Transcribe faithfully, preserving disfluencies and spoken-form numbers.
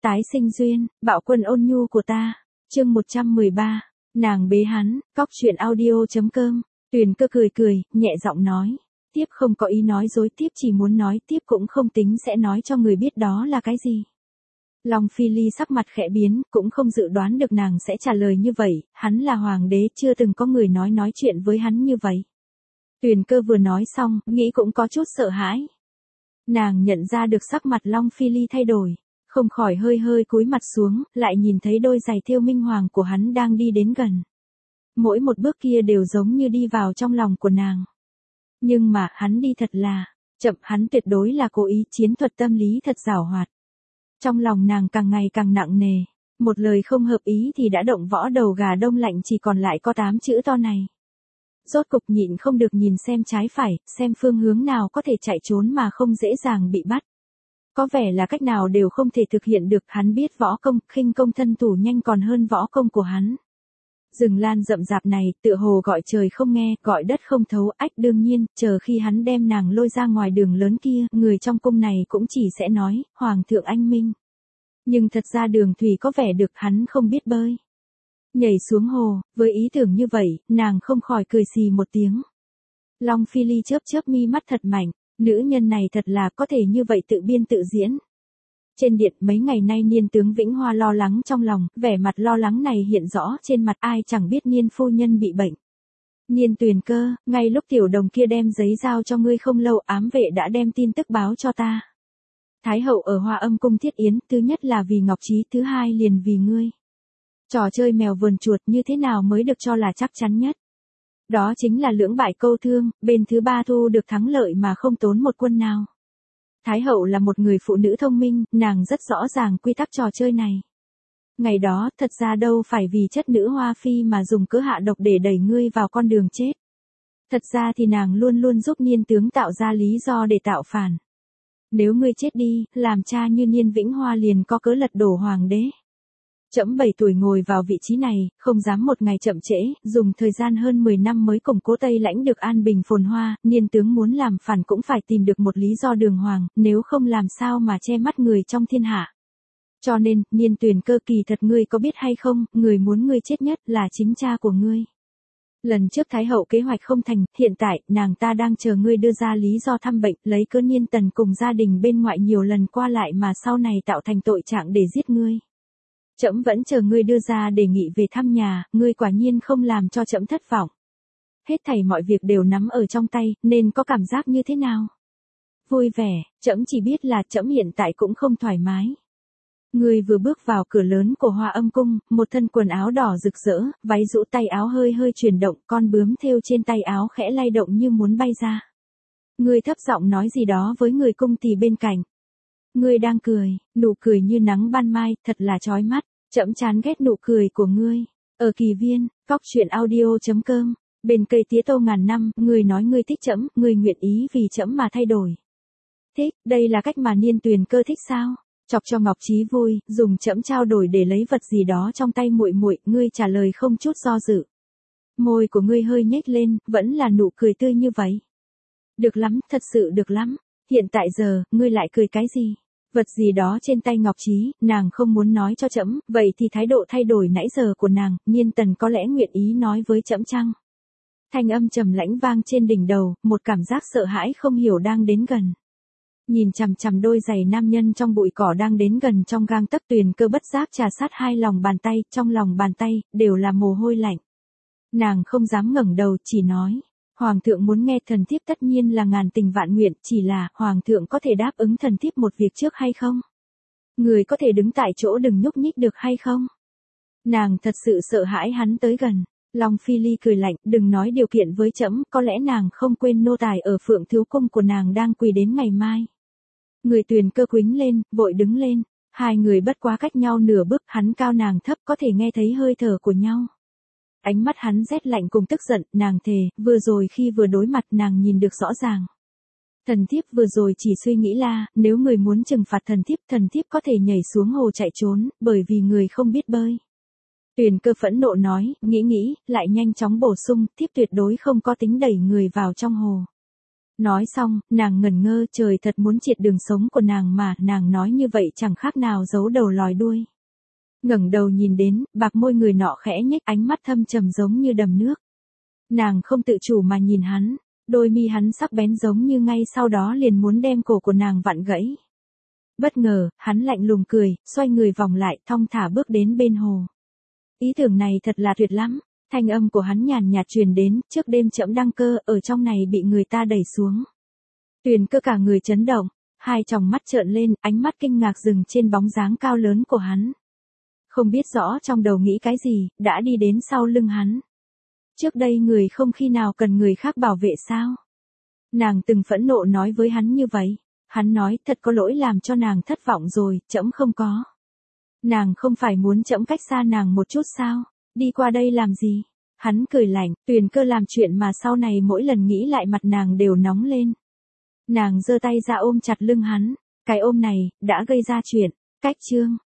Tái sinh duyên, bạo quân ôn nhu của ta. Chương một trăm mười ba. Nàng bế hắn, cóc truyện audio chấm com. Tuyền Cơ cười cười, nhẹ giọng nói. Tiếp không có ý nói dối, tiếp chỉ muốn nói, tiếp cũng không tính sẽ nói cho người biết đó là cái gì. Long Phi Ly sắc mặt khẽ biến, cũng không dự đoán được nàng sẽ trả lời như vậy, hắn là hoàng đế, chưa từng có người nói nói chuyện với hắn như vậy. Tuyền Cơ vừa nói xong, nghĩ cũng có chút sợ hãi. Nàng nhận ra được sắc mặt Long Phi Ly thay đổi, không khỏi hơi hơi cúi mặt xuống, lại nhìn thấy đôi giày thêu minh hoàng của hắn đang đi đến gần. Mỗi một bước kia đều giống như đi vào trong lòng của nàng. Nhưng mà, hắn đi thật là chậm, hắn tuyệt đối là cố ý, chiến thuật tâm lý thật giảo hoạt. Trong lòng nàng càng ngày càng nặng nề, một lời không hợp ý thì đã động võ đầu gà đông lạnh, chỉ còn lại có tám chữ to này. Rốt cục nhịn không được nhìn xem trái phải, xem phương hướng nào có thể chạy trốn mà không dễ dàng bị bắt. Có vẻ là cách nào đều không thể thực hiện được, hắn biết võ công, khinh công thân thủ nhanh còn hơn võ công của hắn. Rừng lan rậm rạp này, tựa hồ gọi trời không nghe, gọi đất không thấu, ách đương nhiên, chờ khi hắn đem nàng lôi ra ngoài đường lớn kia, người trong cung này cũng chỉ sẽ nói, Hoàng thượng anh minh. Nhưng thật ra đường thủy có vẻ được, hắn không biết bơi. Nhảy xuống hồ, với ý tưởng như vậy, nàng không khỏi cười xì một tiếng. Long Phi Ly chớp chớp mi mắt thật mạnh, nữ nhân này thật là có thể như vậy tự biên tự diễn. Trên điện mấy ngày nay Niên tướng Vĩnh Hoa lo lắng trong lòng, vẻ mặt lo lắng này hiện rõ trên mặt, ai chẳng biết Niên phu nhân bị bệnh. Niên Tuyền Cơ, ngay lúc tiểu đồng kia đem giấy giao cho ngươi không lâu, ám vệ đã đem tin tức báo cho ta. Thái hậu ở Hoa Âm cung thiết yến, thứ nhất là vì Ngọc Trí, thứ hai liền vì ngươi. Trò chơi mèo vườn chuột như thế nào mới được cho là chắc chắn nhất? Đó chính là lưỡng bại câu thương, bên thứ ba thu được thắng lợi mà không tốn một quân nào. Thái hậu là một người phụ nữ thông minh, nàng rất rõ ràng quy tắc trò chơi này. Ngày đó, thật ra đâu phải vì chất nữ Hoa Phi mà dùng cớ hạ độc để đẩy ngươi vào con đường chết. Thật ra thì nàng luôn luôn giúp Niên tướng tạo ra lý do để tạo phản. Nếu ngươi chết đi, làm cha như Niên Vĩnh Hoa liền có cớ lật đổ hoàng đế. Trẫm bảy tuổi ngồi vào vị trí này, không dám một ngày chậm trễ, dùng thời gian hơn mười năm mới củng cố Tây Lãnh được an bình phồn hoa, Niên tướng muốn làm phản cũng phải tìm được một lý do đường hoàng, nếu không làm sao mà che mắt người trong thiên hạ. Cho nên, Niên Tuyền Cơ, kỳ thật ngươi có biết hay không, người muốn ngươi chết nhất là chính cha của ngươi. Lần trước Thái hậu kế hoạch không thành, hiện tại, nàng ta đang chờ ngươi đưa ra lý do thăm bệnh, lấy cớ Niên Tần cùng gia đình bên ngoại nhiều lần qua lại mà sau này tạo thành tội trạng để giết ngươi. Trẫm vẫn chờ ngươi đưa ra đề nghị về thăm nhà, ngươi quả nhiên không làm cho trẫm thất vọng. Hết thảy mọi việc đều nắm ở trong tay, nên có cảm giác như thế nào? Vui vẻ, trẫm chỉ biết là trẫm hiện tại cũng không thoải mái. Ngươi vừa bước vào cửa lớn của Hoa Âm cung, một thân quần áo đỏ rực rỡ, váy rũ tay áo hơi hơi chuyển động, con bướm thêu trên tay áo khẽ lay động như muốn bay ra. Ngươi thấp giọng nói gì đó với người cung tỳ bên cạnh. Ngươi đang cười, nụ cười như nắng ban mai, thật là chói mắt, trẫm chán ghét nụ cười của ngươi. Ở Kỳ Viên, cóc truyện audio chấm com, bên cây tía tô ngàn năm, ngươi nói ngươi thích trẫm, ngươi nguyện ý vì trẫm mà thay đổi. Thích, đây là cách mà Niên Tuyền Cơ thích sao? Chọc cho Ngọc Trí vui, dùng trẫm trao đổi để lấy vật gì đó trong tay muội muội, ngươi trả lời không chút do dự. Môi của ngươi hơi nhếch lên, vẫn là nụ cười tươi như vậy. Được lắm, thật sự được lắm. Hiện tại giờ, ngươi lại cười cái gì? Vật gì đó trên tay Ngọc Trí, nàng không muốn nói cho trẫm, vậy thì thái độ thay đổi nãy giờ của nàng, Niên Tần có lẽ nguyện ý nói với trẫm chăng? Thanh âm trầm lãnh vang trên đỉnh đầu, một cảm giác sợ hãi không hiểu đang đến gần. Nhìn chằm chằm đôi giày nam nhân trong bụi cỏ đang đến gần trong gang tấc, Tuyền Cơ bất giác trà sát hai lòng bàn tay, trong lòng bàn tay, đều là mồ hôi lạnh. Nàng không dám ngẩng đầu, chỉ nói. Hoàng thượng muốn nghe thần thiếp tất nhiên là ngàn tình vạn nguyện, chỉ là, Hoàng thượng có thể đáp ứng thần thiếp một việc trước hay không? Người có thể đứng tại chỗ đừng nhúc nhích được hay không? Nàng thật sự sợ hãi hắn tới gần. Long Phi Ly cười lạnh, đừng nói điều kiện với trẫm, có lẽ nàng không quên nô tài ở Phượng Thiếu Cung của nàng đang quỳ đến ngày mai. Người Tuyền Cơ quýnh lên, vội đứng lên, hai người bất quá cách nhau nửa bước, hắn cao nàng thấp, có thể nghe thấy hơi thở của nhau. Ánh mắt hắn rét lạnh cùng tức giận, nàng thề, vừa rồi khi vừa đối mặt nàng nhìn được rõ ràng. Thần thiếp vừa rồi chỉ suy nghĩ là, nếu người muốn trừng phạt thần thiếp, thần thiếp có thể nhảy xuống hồ chạy trốn, bởi vì người không biết bơi. Tuyền Cơ phẫn nộ nói, nghĩ nghĩ, lại nhanh chóng bổ sung, thiếp tuyệt đối không có tính đẩy người vào trong hồ. Nói xong, nàng ngẩn ngơ, trời thật muốn triệt đường sống của nàng mà, nàng nói như vậy chẳng khác nào giấu đầu lòi đuôi. Ngẩng đầu nhìn đến, bạc môi người nọ khẽ nhếch, ánh mắt thâm trầm giống như đầm nước. Nàng không tự chủ mà nhìn hắn, đôi mi hắn sắc bén giống như ngay sau đó liền muốn đem cổ của nàng vặn gãy. Bất ngờ, hắn lạnh lùng cười, xoay người vòng lại, thong thả bước đến bên hồ. Ý tưởng này thật là tuyệt lắm, thanh âm của hắn nhàn nhạt truyền đến, trước đêm trẫm đăng cơ, ở trong này bị người ta đẩy xuống. Tuyền Cơ cả người chấn động, hai tròng mắt trợn lên, ánh mắt kinh ngạc dừng trên bóng dáng cao lớn của hắn. Không biết rõ trong đầu nghĩ cái gì, đã đi đến sau lưng hắn. Trước đây người không khi nào cần người khác bảo vệ sao? Nàng từng phẫn nộ nói với hắn như vậy. Hắn nói, thật có lỗi làm cho nàng thất vọng rồi, trẫm không có. Nàng không phải muốn trẫm cách xa nàng một chút sao? Đi qua đây làm gì? Hắn cười lạnh, Tuyền Cơ làm chuyện mà sau này mỗi lần nghĩ lại mặt nàng đều nóng lên. Nàng giơ tay ra ôm chặt lưng hắn, cái ôm này, đã gây ra chuyện. Cách chương